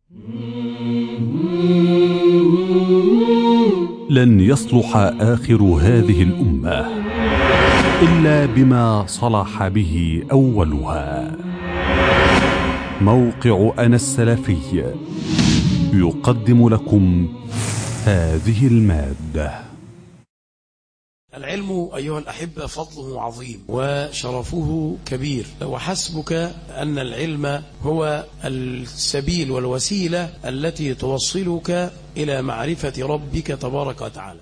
لن يصلح آخر هذه الأمة إلا بما صلح به أولها. موقع أنا السلفي يقدم لكم هذه المادة. العلم أيها الأحبة فضله عظيم وشرفه كبير، وحسبك أن العلم هو السبيل والوسيلة التي توصلك إلى معرفة ربك تبارك وتعالى.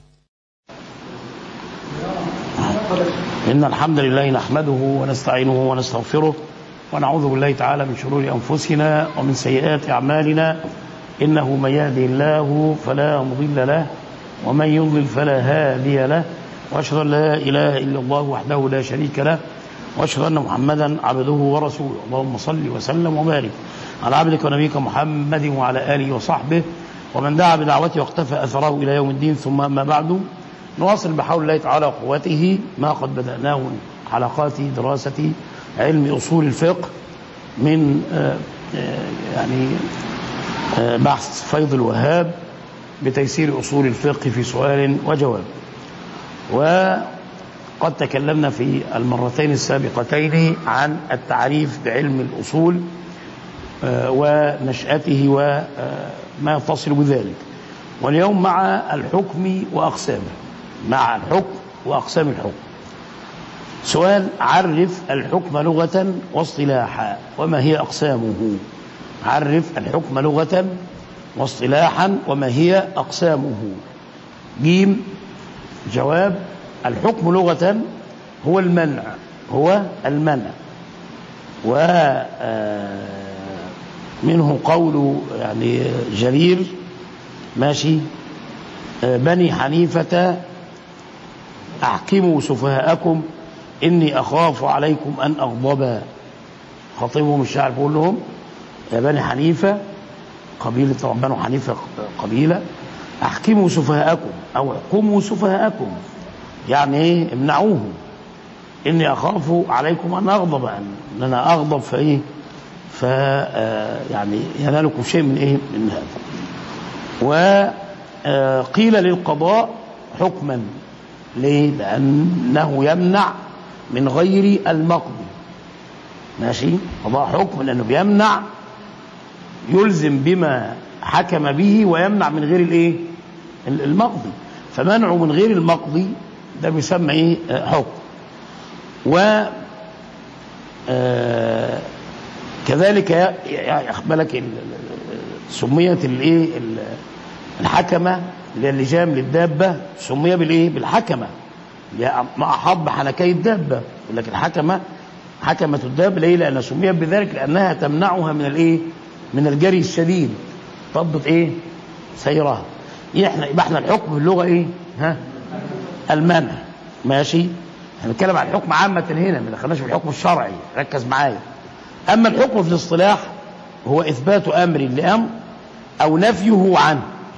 إن الحمد لله نحمده ونستعينه ونستغفره ونعوذ بالله تعالى من شرور أنفسنا ومن سيئات أعمالنا، إنه من يهده الله فلا مضل له ومن يضلل فلا هادي له، وأشهد أن لا إله إلا الله وحده لا شريك له، وأشهد أن محمدا عبده ورسوله. اللهم صل وسلم وبارك على عبدك ونبيك محمد وعلى آله وصحبه ومن دعا بدعوته واقتفى أثره إلى يوم الدين. ثم أما بعد، نواصل بحول الله تعالى وقوته ما قد بدأناه من حلقات دراسة علم أصول الفقه من بحث فيض الوهاب بتيسير أصول الفقه في سؤال وجواب. وقد تكلمنا في المرتين السابقتين عن التعريف بعلم الأصول ونشأته وما يتصل بذلك، واليوم مع الحكم وأقسامه، مع الحكم وأقسام الحكم. سؤال: عرف الحكم لغة واصطلاحا وما هي أقسامه. عرف الحكم لغة واصطلاحا وما هي أقسامه. جيم. جواب: الحكم لغة هو المنع، هو المنع. ومنه قول جرير ماشي: بني حنيفة أحكموا سفهاءكم إني أخاف عليكم أن أغضب. خطيبهم الشاعر بيقول لهم: يا بني حنيفة، قبيلة بنو حنيفة قبيلة، أحكموا سفهاءكم أو احكموا سفهاءكم، يعني إيه؟ امنعوهم، إني أخاف عليكم أن أغضب، أن أنا أغضب فإيه ينالكم شيء من إيه من هذا. وقيل للقضاء حكما. ليه؟ لأنه يمنع من غير المقضي. ماشي؟ قضاء حكم لأنه بيمنع، يلزم بما حكم به ويمنع من غير الايه المقضي، فمنعه من غير المقضي ده بيسمى ايه حكم. و كذلك بالك سميت الايه الحكمه اللي هي اللجام للدابه، سمي بالايه بالحكمه، ما احب حنكي الدابه، لكن الحكمه حكمه الدابه ليه؟ لانها سميت بذلك لانها تمنعها من الايه من الجري الشديد، تضبط ايه سيرها. يبقى احنا الحكم باللغه ايه المنع. ماشي؟ هنتكلم عن الحكم عامه هنا، ما دخلناش في الحكم الشرعي، ركز معايا. اما الحكم في الاصطلاح هو اثبات امر لامر او نفيه عنه.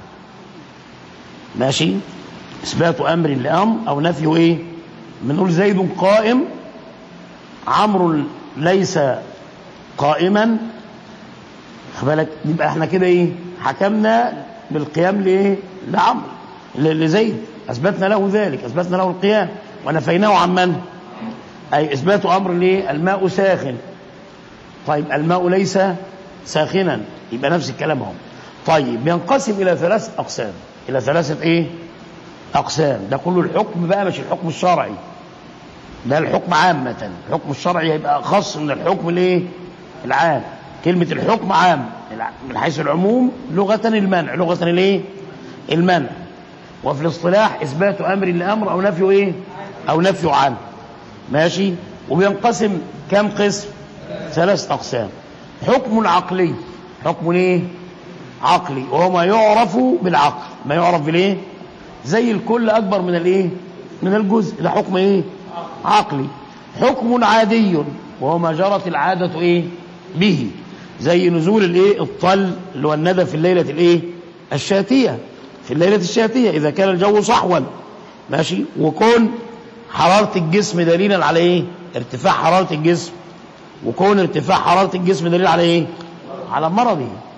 ماشي؟ اثبات امر لامر او نفيه ايه؟ بنقول زيد قائم، عمرو ليس قائما، بالك، يبقى احنا كده ايه حكمنا بالقيام لايه لعمرو لزيد، اثبتنا له ذلك، اثبتنا له القيام ونفيناه عن من؟ اي اثبات امر ليه؟ الماء ساخن. طيب الماء ليس ساخنا، يبقى نفس الكلام اهو. طيب ينقسم الى 3 اقسام، الى 3 ايه اقسام. ده كله الحكم بقى، مش الحكم الشرعي، ده الحكم عامه. الحكم الشرعي هيبقى خاص من الحكم الايه العام. كلمة الحكم عام من حيث العموم، لغة المنع، لغة الايه المنع. وفي الاصطلاح اثبات امر لامر او نفيه ايه او نفيه عنه. ماشي؟ وبينقسم كم قسم؟ 3 اقسام. حكم عقلي، حكم ايه عقلي، وهو ما يعرف بالعقل، ما يعرف بالايه زي الكل اكبر من الايه من الجزء، ده حكم ايه عقلي. حكم عادي، وهو ما جرت العادة ايه به، زي نزول الايه الطل اللي هو الندى في الليله الايه الشاتيه، في الليله الشاتيه اذا كان الجو صحوا. ماشي؟ وكون حراره الجسم دليلا على ايه ارتفاع حراره الجسم، وكون ارتفاع حراره الجسم دليل على ايه على مرضه.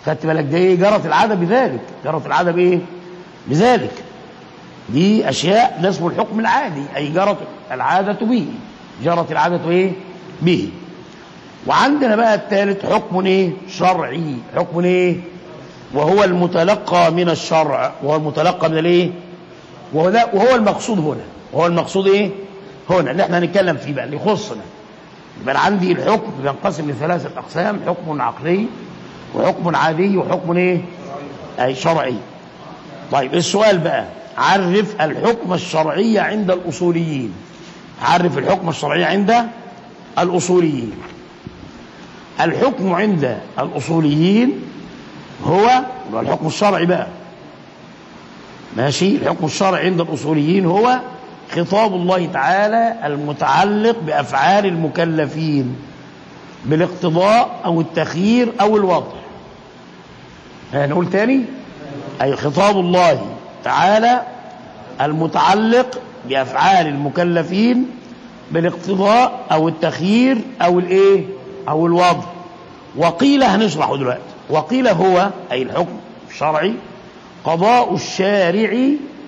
خدت بالك؟ ده ايه؟ جرت العاده بذلك. جرت العاده بايه؟ بذلك. دي اشياء ده اسمه الحكم العادي، اي جرت العاده به. جرت العاده ايه؟ به. وعندنا بقى الثالث حكم ايه؟ شرعي. حكم ايه؟ وهو المتلقى من الشرع، وهو المتلقى من الايه؟ وهو المقصود هنا. وهو المقصود ايه؟ هنا اللي احنا هنتكلم فيه بقى، اللي يخصنا. يبقى عندي الحكم بينقسم لثلاثه اقسام: حكم عقلي، وحكم عادي، وحكم ايه؟ اي شرعي. طيب السؤال بقى: عرف الحكم الشرعي عند الاصوليين. عرف الحكم الشرعي عند الاصوليين. الحكم عند الاصوليين هو الحكم الشرعي بقى، ماشي؟ الحكم الشرعي عند الاصوليين هو خطاب الله تعالى المتعلق بافعال المكلفين بالاقتضاء او التخيير او الوضع. نقول تاني: اي خطاب الله تعالى المتعلق بافعال المكلفين بالاقتضاء او التخيير او الايه؟ او الوضع. وقيل، هنشرحه دلوقتي، وقيل هو اي الحكم الشرعي قضاء الشارع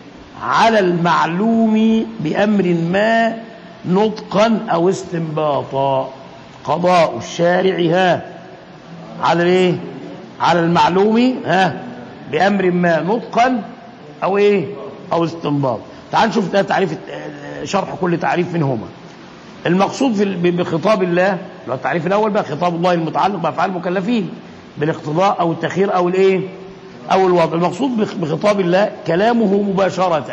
على المعلوم بأمر ما نطقا أو استنباطا. قضاء الشارع على ايه؟ على المعلوم بأمر ما نطقا أو ايه؟ أو استنباط. تعال نشوف ده تعريف، شرح كل تعريف منهما. المقصود بخطاب الله، لو التعريف الأول بقى: خطاب الله المتعلق بأفعال المكلفين بالاقتضاء أو التخيير أو الايه؟ أو الوضع. المقصود بخطاب الله كلامه مباشرة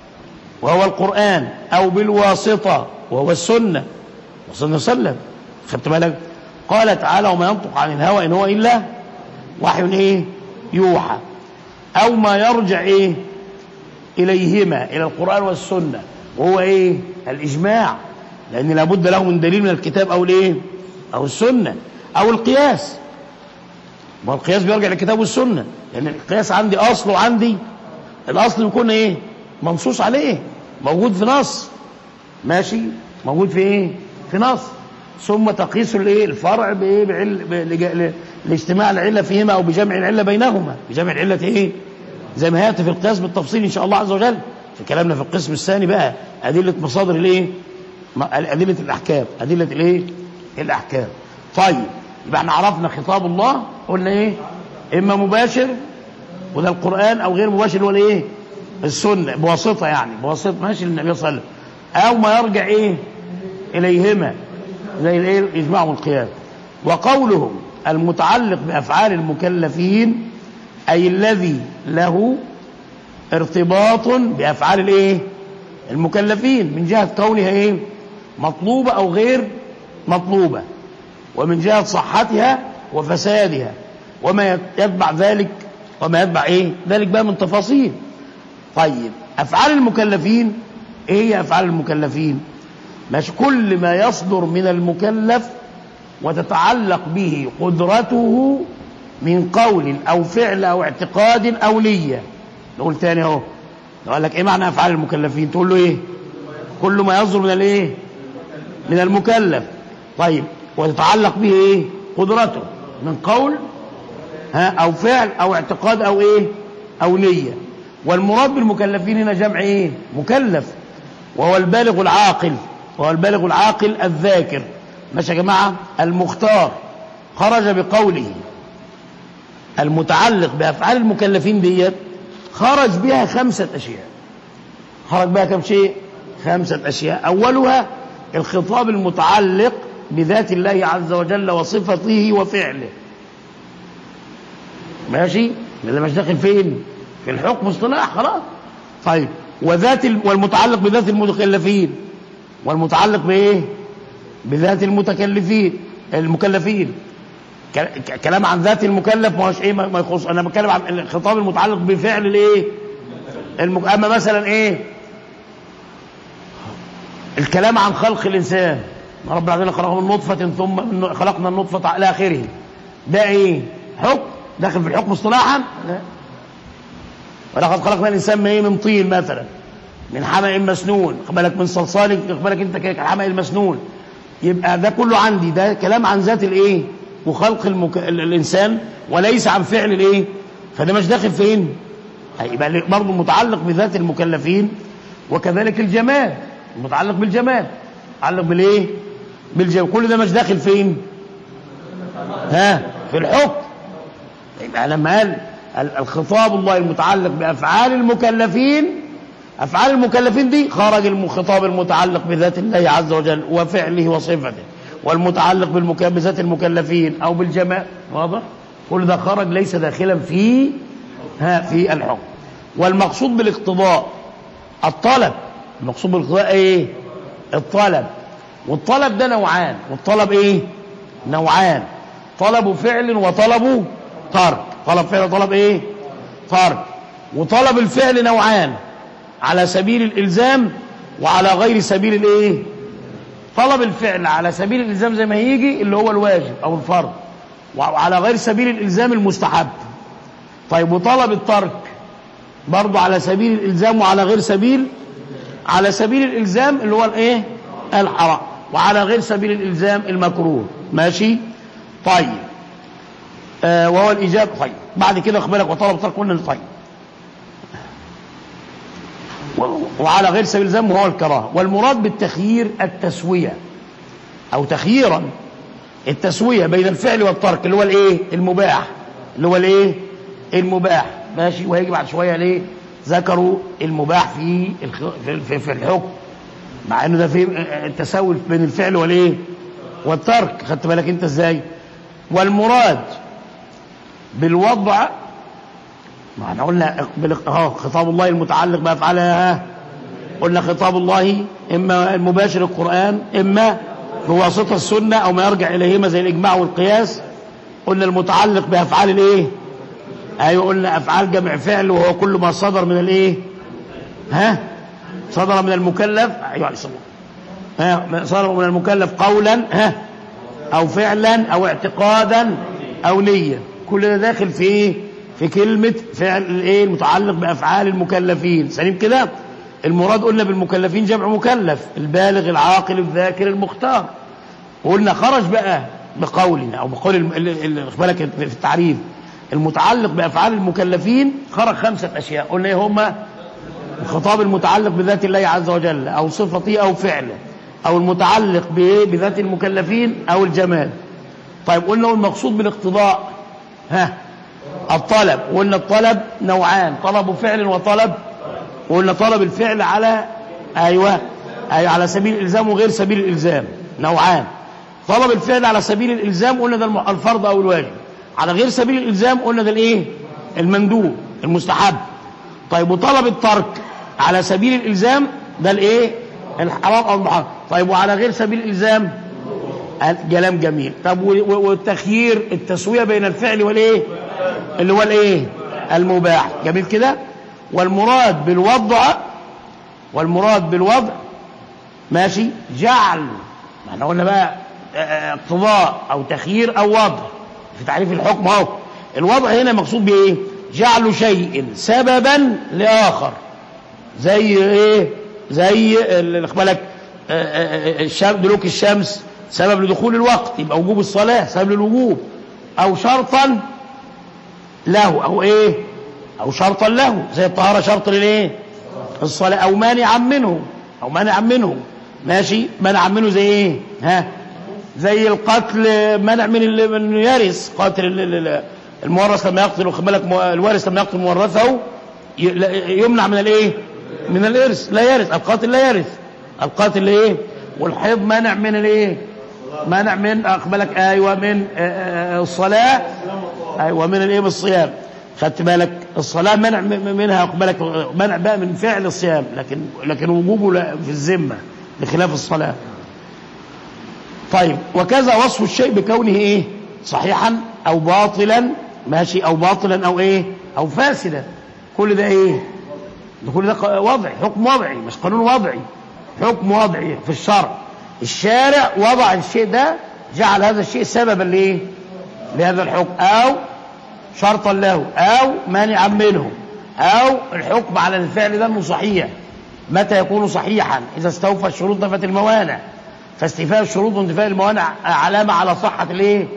وهو القرآن، أو بالواسطة وهو السنة صلى الله عليه وسلم. خدت بالك؟ قال تعالى: وما ينطق عن الهوى إن هو إلا وحي ايه؟ يوحى. أو ما يرجع ايه؟ إليهما، إلى القرآن والسنة، وهو ايه؟ الإجماع، لأن لابد له من دليل من الكتاب أو الايه؟ أو السنة، أو القياس. والقياس بيرجع للكتاب والسنة، لأن القياس عندي أصل، وعندي الأصل بيكون ايه؟ منصوص عليه، موجود في نص، ماشي؟ موجود في ايه؟ في نص. ثم تقيس الايه؟ الفرع بايه؟ لاجتماع العله فيهما، او بجمع العله بينهما، بجمع العله ايه؟ زي ما هياتي في القياس بالتفصيل ان شاء الله عز وجل في كلامنا في القسم الثاني بقى: ادله مصادر الايه؟ ادله الاحكام. ادله الايه؟ الاحكام. طيب، يبقى احنا عرفنا خطاب الله، قلنا ايه؟ اما مباشر وده القرآن، او غير مباشر ولا ايه؟ السنة بواسطة، يعني بواسطة ماشي للنبي صلى الله عليه وسلم، او ما يرجع ايه؟ اليهما، زي الايه؟ الاجماع والقياس. وقولهم المتعلق بافعال المكلفين اي الذي له ارتباط بافعال الايه؟ المكلفين، من جهة كونها ايه؟ مطلوبة او غير مطلوبة، ومن جهة صحتها وفسادها، وما يتبع ذلك، وما يتبع ايه؟ ذلك بقى من تفاصيل. طيب، افعال المكلفين ايه هي؟ افعال المكلفين مش كل ما يصدر من المكلف وتتعلق به قدرته من قول او فعل او اعتقاد او نية. نقول تاني اهو، قال لك ايه معنى افعال المكلفين؟ تقول له ايه؟ كل ما يصدر من الايه؟ من المكلف. طيب، وتتعلق به ايه؟ قدرته من قول او فعل او اعتقاد او ايه؟ او نية. والمراد بالمكلفين هنا جمع ايه؟ مكلف، وهو البالغ العاقل، وهو البالغ العاقل الذاكر، ماشي يا جماعه؟ المختار. خرج بقوله المتعلق بافعال المكلفين ديت، خرج بها 5 أشياء. خرج بها كم شيء؟ 5 أشياء. اولها الخطاب المتعلق بذات الله عز وجل وصفته وفعله، ماشي؟ اللي مش داخل فين؟ في الحكم اصطلاح، خلاص. طيب، والمتعلق بذات المكلفين، والمتعلق بايه؟ بذات المكلفين. كلام عن ذات المكلف ما هوش ايه؟ ما يخص. انا بتكلم عن الخطاب المتعلق بفعل الايه؟ اما مثلا ايه؟ الكلام عن خلق الانسان، رب العالمين خلقه من نطفه ثم خلقنا النطفه الى اخره، ده ايه؟ حكم داخل في الحكم اصطلاحا؟ لا. ولقد خلقنا الانسان من ايه؟ من طين مثلا، من حمأ مسنون، خد بالك، من صلصال، خد بالك انت كده، الحمأ المسنون. يبقى ده كله عندي، ده كلام عن ذات الايه؟ وخلق الانسان وليس عن فعل الايه، فده مش داخل فين؟ هيبقى برضه متعلق بذات المكلفين. وكذلك الجمال متعلق بالجمال، متعلق بالايه؟ بالجمال. كل ده مش داخل فين؟ في الحكم. يبقى لما قال الخطاب الله المتعلق بافعال المكلفين، افعال المكلفين دي خرج الخطاب المتعلق بذات الله عز وجل وفعله وصفته، والمتعلق بذات المكلفين او بالجمال، واضح؟ كل ده خرج ليس داخلا في الحكم. والمقصود بالاقتضاء الطلب. المقصود بالاقتضاء ايه؟ الطلب. والطلب ده نوعان. والطلب ايه؟ نوعان: طلب فعل وطلب ترك. طلب فعل وطلب ايه؟ ترك. وطلب الفعل نوعان: على سبيل الالزام وعلى غير سبيل الايه؟ طلب الفعل على سبيل الالزام زي ما هيجي اللي هو الواجب او الفرض، وعلى غير سبيل الالزام المستحب. طيب وطلب الترك برضه على سبيل الالزام وعلى غير سبيل، على سبيل الالزام اللي هو الايه؟ الحرام، وعلى غير سبيل الالزام المكروه. ماشي؟ طيب وهو الايجاب. طيب بعد كده خد بالك وطلب الترك قلنا طيب، وعلى غير سبيل الالزام وهو الكراهه. والمراد بالتخيير التسويه او تخييرا، التسويه بين الفعل والترك اللي هو الايه؟ المباح، اللي هو الايه؟ المباح. ماشي؟ وهيجي بعد شويه ليه ذكروا المباح في الحكم، مع انه ده في التساوي بين الفعل والايه؟ والترك. خدت بالك انت ازاي؟ والمراد بالوضع، ما احنا قلنا خطاب الله المتعلق بافعالها، قلنا خطاب الله اما المباشر القرآن، اما بواسطة السنة او ما يرجع اليهما زي الاجماع والقياس. قلنا المتعلق بافعال الايه؟ ايوه قلنا افعال جمع فعل، وهو كل ما صدر من الايه؟ صدر من المكلف. ايوه عليه الصلاه، صدر من المكلف قولا او فعلا او اعتقادا او نية. كل ده داخل في ايه؟ في كلمة فعل الايه؟ المتعلق بافعال المكلفين. سليم كده؟ المراد قلنا بالمكلفين جمع مكلف، البالغ العاقل الذاكر المختار. وقلنا خرج بقى بقولنا او بقول بالك في التعريف المتعلق بافعال المكلفين خرج 5 اشياء. قلنا ايه هما؟ الخطاب المتعلق بذات الله عز وجل او صفته او فعله، او المتعلق بذات المكلفين او الجمال. طيب قلنا المقصود بالاقتضاء الطلب. وقلنا الطلب نوعان: طلب فعل وطلب. وقلنا طلب الفعل على على سبيل الالزام وغير سبيل الالزام نوعان. طلب الفعل على سبيل الالزام قلنا ده الفرض او الواجب، على غير سبيل الالزام قلنا ده الايه؟ المندوب المستحب. طيب وطلب الترك على سبيل الالزام ده الايه؟ الحرام او المحرم. طيب وعلى غير سبيل الالزام كلام جميل. طب والتخيير التسويه بين الفعل والايه؟ اللي هو الايه؟ المباح. جميل كده؟ والمراد بالوضع ماشي جعل، احنا قلنا بقى اقتضاء او تخيير او وضع في تعريف الحكم اهو. الوضع هنا مقصود بايه؟ جعل شيء سببا لاخر، زي ايه؟ زي بالك دلوك الشمس سبب لدخول الوقت، يبقى وجوب الصلاه سبب للوجوب، او شرطا له او ايه؟ او شرطا له زي الطهاره شرط للايه؟ الصلاه. او مانعا منه ماشي؟ منعا منه زي ايه؟ زي القتل، منع من يرث، قاتل المورث لما يقتل، واخد بالك الوارث لما يقتل مورثه يمنع من الايه؟ من الارث، لا يرث القاتل، لا يرث القاتل ايه؟ والحيض مانع من الايه؟ مانع من واخد بالك من الصلاه، من الايه؟ من الصيام. خدت بالك الصلاه منع منها، واخد بالك منع بقى من فعل الصيام، لكن وجوبه في الذمه بخلاف الصلاه. طيب وكذا وصف الشيء بكونه ايه؟ صحيحا او باطلا، ماشي؟ او باطلا او ايه؟ او فاسدا. كل ده ايه؟ كل ده وضعي، حكم وضعي، مش قانون وضعي، حكم وضعي في الشرع. الشارع وضع الشيء ده، جعل هذا الشيء سببا لايه؟ لهذا الحكم، او شرطا له، او مانعا منه، او الحكم على الفعل ده انه صحيح. متى يكون صحيحا؟ اذا استوفى الشروط نفت الموانع. فاستيفاء الشروط وانتفاء الموانع علامه على صحه الايه؟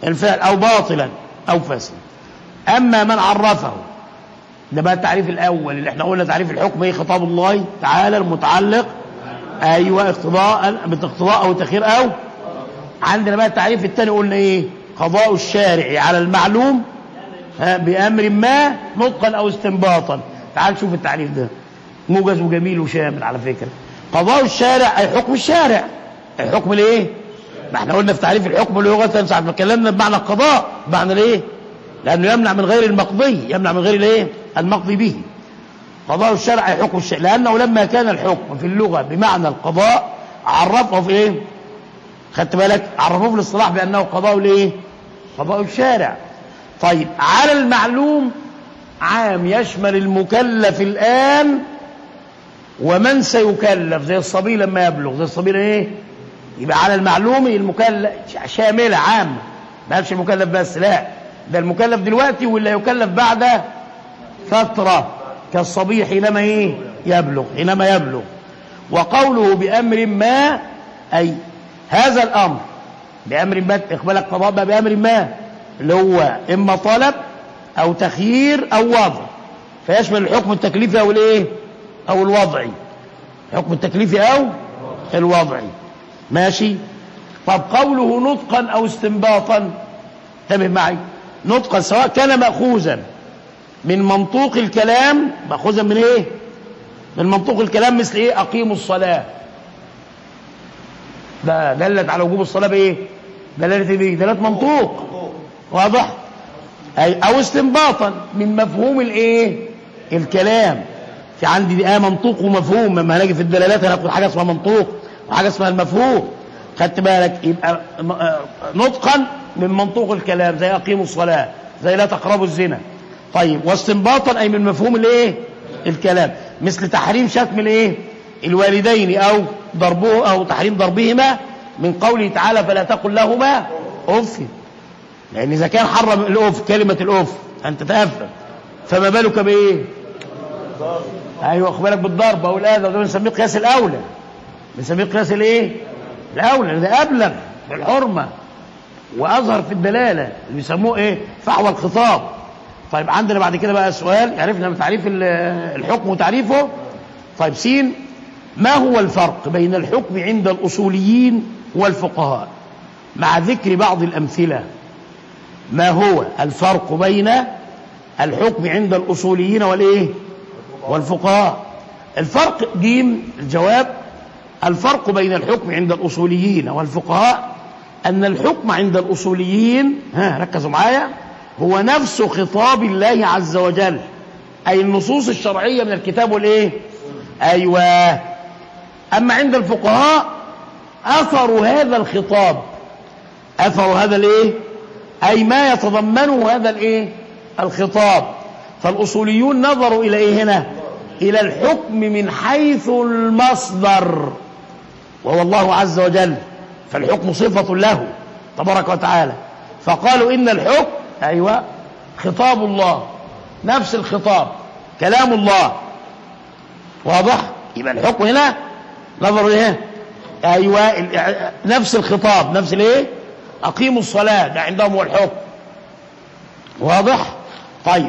الفعل أو باطلا أو فاسدا. أما من عرفه، ده بقى التعريف الأول اللي احنا قلنا تعريف الحكم ايه؟ خطاب الله تعالى المتعلق أيوة باقتضاء أو تخير أو. عندنا بقى التعريف الثاني قلنا ايه؟ قضاء الشارع على المعلوم بأمر ما نطقا أو استنباطا. تعال شوف التعريف ده موجز وجميل وشامل على فكرة. قضاء الشارع أي حكم الشارع. الحكم الايه؟ ما احنا قلنا في تعريف الحكم لغة ساعة ما اتكلمنا بمعنى القضاء، بمعنى الايه؟ لأنه يمنع من غير المقضي، يمنع من غير الايه؟ المقضي به. قضاء الشرع أي حكم الشرع، لأنه لما كان الحكم في اللغة بمعنى القضاء عرفه في ايه؟ خدت بالك؟ عرفوه في الاصطلاح بأنه قضاء الايه؟ قضاء الشارع. طيب على المعلوم عام يشمل المكلف الآن ومن سيكلف، زي الصبي لما يبلغ، زي الصبي ايه؟ يبقى على المعلوم المكلف شاملة عامة، ما قالش المكلف بس، لا ده المكلف دلوقتي واللي يكلف بعد فترة كالصبي حينما ايه؟ يبلغ، حينما يبلغ. وقوله بأمر ما أي هذا الأمر بأمر ما، إقبال القضاء بأمر ما اللي هو إما طلب أو تخيير أو وضع، فيشمل الحكم التكليفي أو الايه؟ أو الوضعي. الحكم التكليفي أو الوضعي، ماشي. طب قوله نطقا أو استنباطا، انتبه معي، نطقا سواء كان مأخوذا من منطوق الكلام، مأخوذا من ايه؟ من منطوق الكلام، مثل ايه؟ أقيموا الصلاة، ده دلت على وجوب الصلاة بايه؟ دلالة بايه؟ دلالة منطوق، واضح؟ أو استنباطا من مفهوم الايه؟ الكلام. في عندي دي منطوق ومفهوم، لما هنجي في الدلالات هناخد حاجة اسمها منطوق وحاجة اسمها المفهوم، خدت بالك؟ يبقى نطقا من منطوق الكلام زي أقيموا الصلاة، زي لا تقربوا الزنا. طيب واستنباطا أي من مفهوم الايه؟ الكلام، مثل تحريم شتم الايه؟ الوالدين أو ضربه أو تحريم ضربهما، من قوله تعالى فلا تقل لهما أف، لأن إذا كان حرم الأف كلمة الأف أن تتأفل، فما بالك بإيه؟ أيوة خد بالك بالضرب أو الأذى، وده بنسميه قياس الأولى، بنسميه قياس الايه؟ الأولى، ده أبلغ في الحرمة وأظهر في الدلالة، اللي بيسموه ايه؟ فحوى الخطاب. طيب عندنا بعد كده بقى سؤال، عرفنا من تعريف الحكم وتعريفه. طيب سين، ما هو الفرق بين الحكم عند الأصوليين والفقهاء؟ مع ذكر بعض الأمثلة. ما هو الفرق بين الحكم عند الأصوليين والإيه؟ والفقهاء. الفرق جيم الجواب، الفرق بين الحكم عند الأصوليين والفقهاء أن الحكم عند الأصوليين، ركزوا معايا، هو نفس خطاب الله عز وجل، أي النصوص الشرعية من الكتاب والإيه؟ أيوة. أما عند الفقهاء أثر هذا الخطاب، أثر هذا الإيه؟ أي ما يتضمنه هذا الإيه؟ الخطاب. فالأصوليون نظروا إلى إيه هنا؟ إلى الحكم من حيث المصدر، وهو الله عز وجل، فالحكم صفة له تبارك وتعالى، فقالوا إن الحكم أيوة خطاب الله، نفس الخطاب كلام الله، واضح؟ يبقى الحكم هنا نظروا إيه؟ أيوة نفس الخطاب، نفس الإيه؟ أقيموا الصلاة، ده عندهم هو الحكم، واضح؟ طيب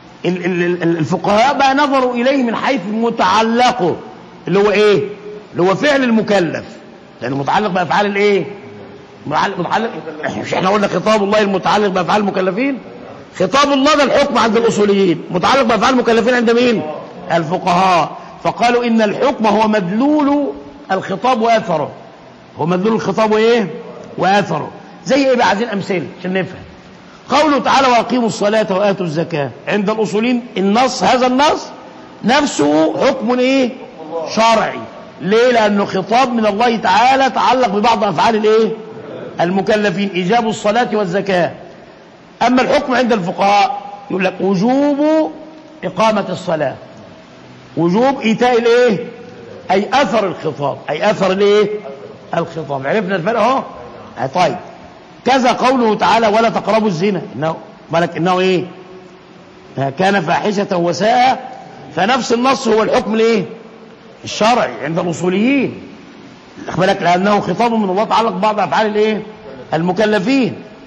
الفقهاء بقى نظروا إليه من حيث متعلقه، اللي هو إيه؟ اللي هو فعل المكلف، لأنه متعلق بأفعال الإيه؟ متعلق، مش احنا قلنا خطاب الله المتعلق بأفعال المكلفين؟ خطاب الله ده الحكم عند الأصوليين، متعلق بأفعال المكلفين عند مين؟ الفقهاء. فقالوا إن الحكم هو مدلول الخطاب وأثره، هو مدلول الخطاب وإيه؟ وأثره. زي إيه بقى؟ عايزين أمثلة عشان نفهم. قوله تعالى وأقيموا الصلاة وآتوا الزكاة، عند الأصوليين النص، هذا النص نفسه حكم إيه؟ شرعي. ليه؟ لأنه خطاب من الله تعالى تعلق ببعض أفعال الإيه؟ المكلفين، إيجاب الصلاة والزكاة. أما الحكم عند الفقهاء يقول لك وجوب إقامة الصلاة، وجوب إيتاء الإيه؟ أي أثر الخطاب، أي أثر الإيه؟ الخطاب. عرفنا الفرق أهو؟ طيب كذا قوله تعالى ولا تقربوا الزنا، إنه مالك إنه إيه؟ كان فاحشة وساء، فنفس النص هو الحكم الإيه؟ الشرعي عند الأصوليين، بالك، لأنه خطاب من الله تعلق ببعض أفعال الإيه؟ المكلفين.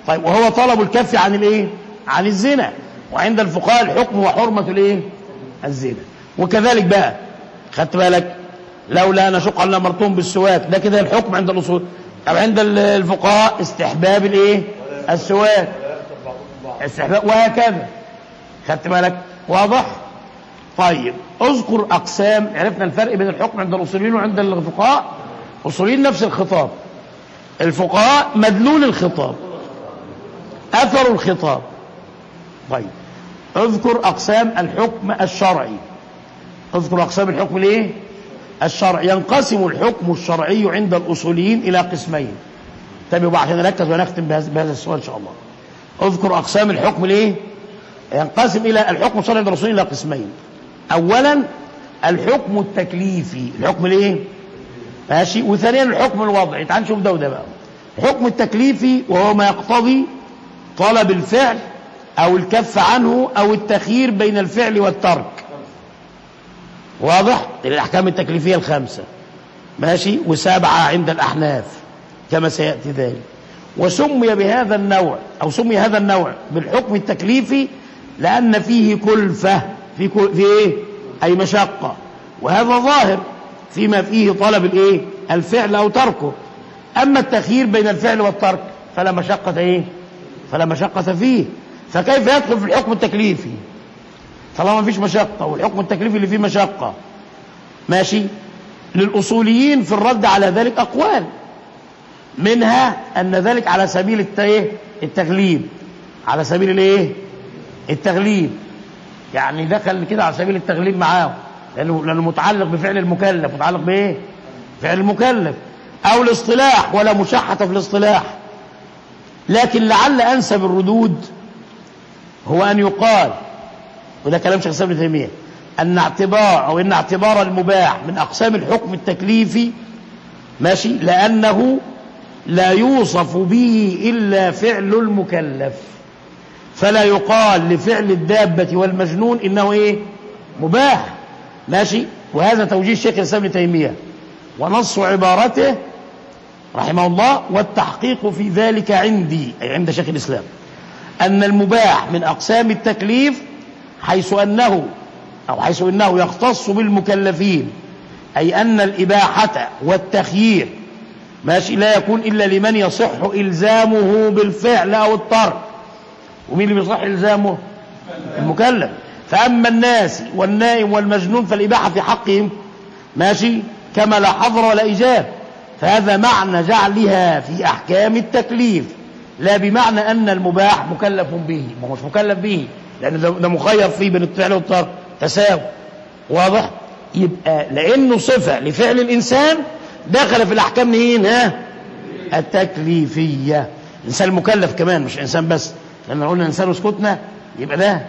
طيب وهو طلب الكف عن الايه؟ عن الزنا. وعند الفقهاء الحكم وحرمة الايه؟ الزنا. وكذلك بقى خدت بالك لولا ان شق على مرتهم بالسواك، ده كده الحكم عند الاصول. طب عند الفقهاء استحباب الايه؟ السواك، استحباب، وهكذا. خدت بالك؟ واضح؟ طيب اذكر اقسام. عرفنا الفرق بين الحكم عند الاصوليين وعند الفقهاء. الاصوليين نفس الخطاب، الفقهاء مدلول الخطاب، اثر الخطاب. طيب اذكر اقسام الحكم الشرعي. اذكر اقسام الحكم الايه؟ الشرعي. ينقسم الحكم الشرعي عند الاصوليين الى قسمين. تابعوا بقى عشان نركز ونختم بهذا السؤال ان شاء الله. اذكر اقسام الحكم الايه؟ ينقسم الى الحكم الشرعي عند الاصوليين الى قسمين. اولا الحكم التكليفي، الحكم الايه؟ ماشي. وثانيا الحكم الوضعي. تعال نشوف ده وده بقى. الحكم التكليفي وهو ما يقتضي طلب الفعل او الكف عنه او التخيير بين الفعل والترك. واضح؟ الاحكام التكليفيه الخمسه ماشي، وسبعه عند الاحناف كما سياتي ذلك. وسمي بهذا النوع او سمي هذا النوع بالحكم التكليفي لان فيه كلفه، في ايه؟ اي مشقه. وهذا ظاهر فيما فيه طلب الايه؟ الفعل او تركه. اما التخيير بين الفعل والترك فلا مشقه ايه؟ فلا مشقه فيه. فكيف يدخل في الحكم التكليفي طالما مفيش مشقه، والحكم التكليفي اللي فيه مشقه؟ ماشي. للاصوليين في الرد على ذلك اقوال، منها ان ذلك على سبيل التغليب، على سبيل الايه؟ التغليب، يعني دخل كده على سبيل التغليب معاه، لانه متعلق بفعل المكلف، متعلق بايه؟ فعل المكلف. او الاصطلاح، ولا مشحة في الاصطلاح. لكن لعل انسب الردود هو ان يقال، وده كلام شيخ الاسلام ابن تيميه، ان اعتبار المباح من اقسام الحكم التكليفي ماشي، لانه لا يوصف به الا فعل المكلف، فلا يقال لفعل الدابة والمجنون انه ايه؟ مباح. ماشي. وهذا توجيه الشيخ الاسلام ابن تيميه، ونص عبارته رحمه الله. والتحقيق في ذلك عندي، أي عند شيخ الإسلام، أن المباح من أقسام التكليف حيث إنه يختص بالمكلفين، أي أن الإباحة والتخيير ماشي لا يكون إلا لمن يصح إلزامه بالفعل أو الترك. ومين اللي بيصح إلزامه؟ المكلف. فأما الناس والنائم والمجنون فالإباحة في حقهم ماشي كما لا حظر ولا إيجاب. فهذا معنى جعلها في أحكام التكليف، لا بمعنى أن المباح مكلف به، ما هو مش مكلف به، لأن ده مخير فيه بين الفعل والترك تساوي. واضح؟ يبقى لأنه صفة لفعل الإنسان دخل في الأحكام التكليفية. الإنسان المكلف كمان، مش إنسان بس، لأن قلنا إنسان وسكتنا يبقى ده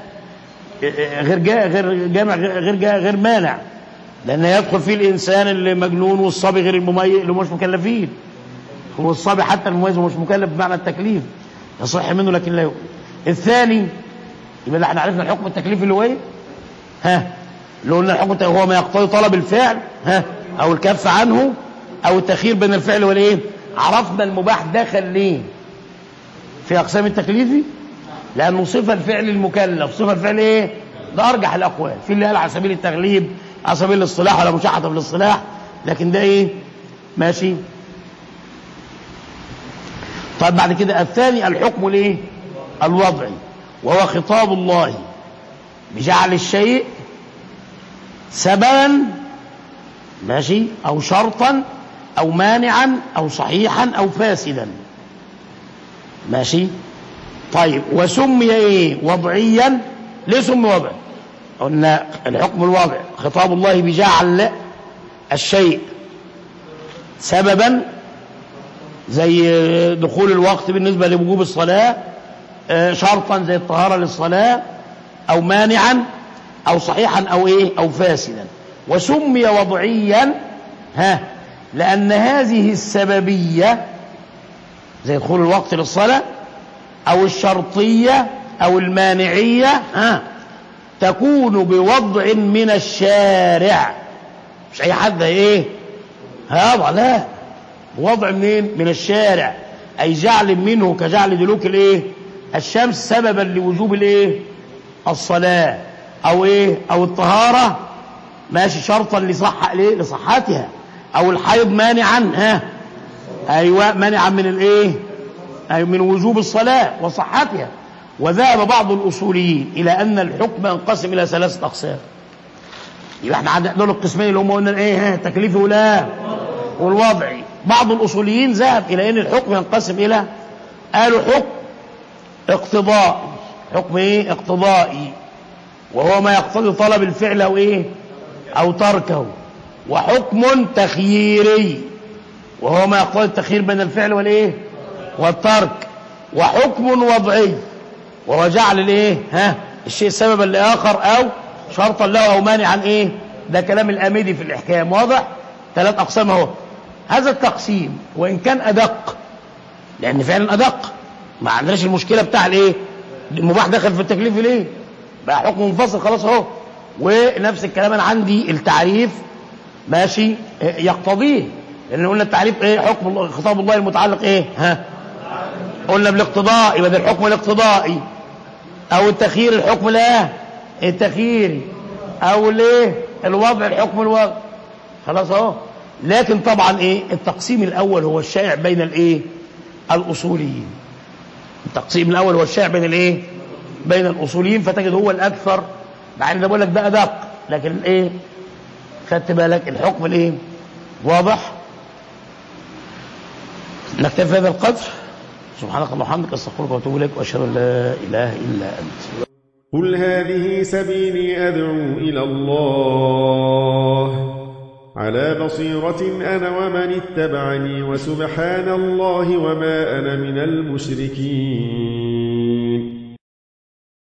غير مانع، لأن يدخل فيه الإنسان المجنون والصبي غير المميز اللي مش مكلفين. هو الصبي حتى المميز مش مكلف بمعنى التكليف، يصح منه لكن لا يؤمن. الثاني يبقى احنا عرفنا الحكم التكليفي اللي هو ايه؟ اللي قلنا الحكم هو ما يقتضي طلب الفعل او الكف عنه او التخيير بين الفعل والايه. عرفنا المباح دخل ليه في اقسام التكليفي؟ لانه صفه الفعل المكلف، صفه الفعل ايه؟ ده ارجح الاقوال. في اللي قال على سبيل التغليب، على سبيل الاصطلاح، ولا مشاحة في الاصطلاح، لكن ده ايه؟ ماشي. طيب بعد كده الثاني الحكم الايه؟ الوضعي، وهو خطاب الله بجعل الشيء سببا ماشي او شرطا او مانعا او صحيحا او فاسدا ماشي. طيب وسمي ايه؟ وضعيا. ليه سمي وضعي؟ قلنا الحكم الوضعي خطاب الله بجعل الشيء سببا، زي دخول الوقت بالنسبة لوجوب الصلاة، شرطا زي الطهارة للصلاة، أو مانعا أو صحيحا أو إيه؟ أو فاسدا. وسمي وضعيا لأن هذه السببية زي دخول الوقت للصلاة أو الشرطية أو المانعية تكون بوضع من الشارع، مش أي حد إيه هذا، لا، وضع منين؟ من الشارع. أي جعل منه كجعل دلوك الايه الشمس سببا لوجوب الايه الصلاة او ايه او الطهارة ماشي شرطا لصحتها، او الحيض مانعا ايوه مانعا من الايه أي من وجوب الصلاة وصحتها. وذهب بعض الأصوليين إلى أن الحكم ينقسم إلى 3 أقسام. يبقى احنا عندنا دول القسمين اللي هم قلنا ايه تكليفي والوضعي. بعض الأصوليين ذهب إلى أن الحكم ينقسم إلى قالوا حكم اقتضائي. حكم ايه اقتضائي وهو ما يقتضي طلب الفعل أو ايه أو تركه. وحكم تخييري وهو ما يقتضي التخيير بين الفعل والايه والترك. وحكم وضعي وهو جعل الايه الشيء سببا لاخر او شرطا له او مانعا ايه. ده كلام الاميدي في الاحكام واضح. 3 اقسام اهو. هذا التقسيم وان كان ادق لان فعلا ادق ما عندناش المشكله بتاع الايه المباح دخل في التكليف ليه بقى حكم منفصل خلاص اهو. ونفس الكلام انا عندي التعريف ماشي يقتضيه لان قلنا التعريف ايه حكم خطاب الله المتعلق ايه قلنا بالاقتضاء يبقى ده الحكم الاقتضائي او التخيير الحكم التخييري او الايه الوضع الحكم الوضع خلاص اهو. لكن طبعا ايه التقسيم الاول هو الشائع بين الايه الاصوليين. التقسيم الاول هو الشائع بين الايه بين الاصوليين فتجد هو الاكثر مع ان ده بقول لك ده ادق لكن الايه خدت بالك الحكم الايه واضح. نكتفي هذا القدر. سبحانك اللهم وبحمدك استغفرك واتوب اليك واشهد ان لا اله الا انت. قل هذه سبيلي أدعو إلى الله على بصيرة أنا ومن اتبعني وسبحان الله وما أنا من المشركين.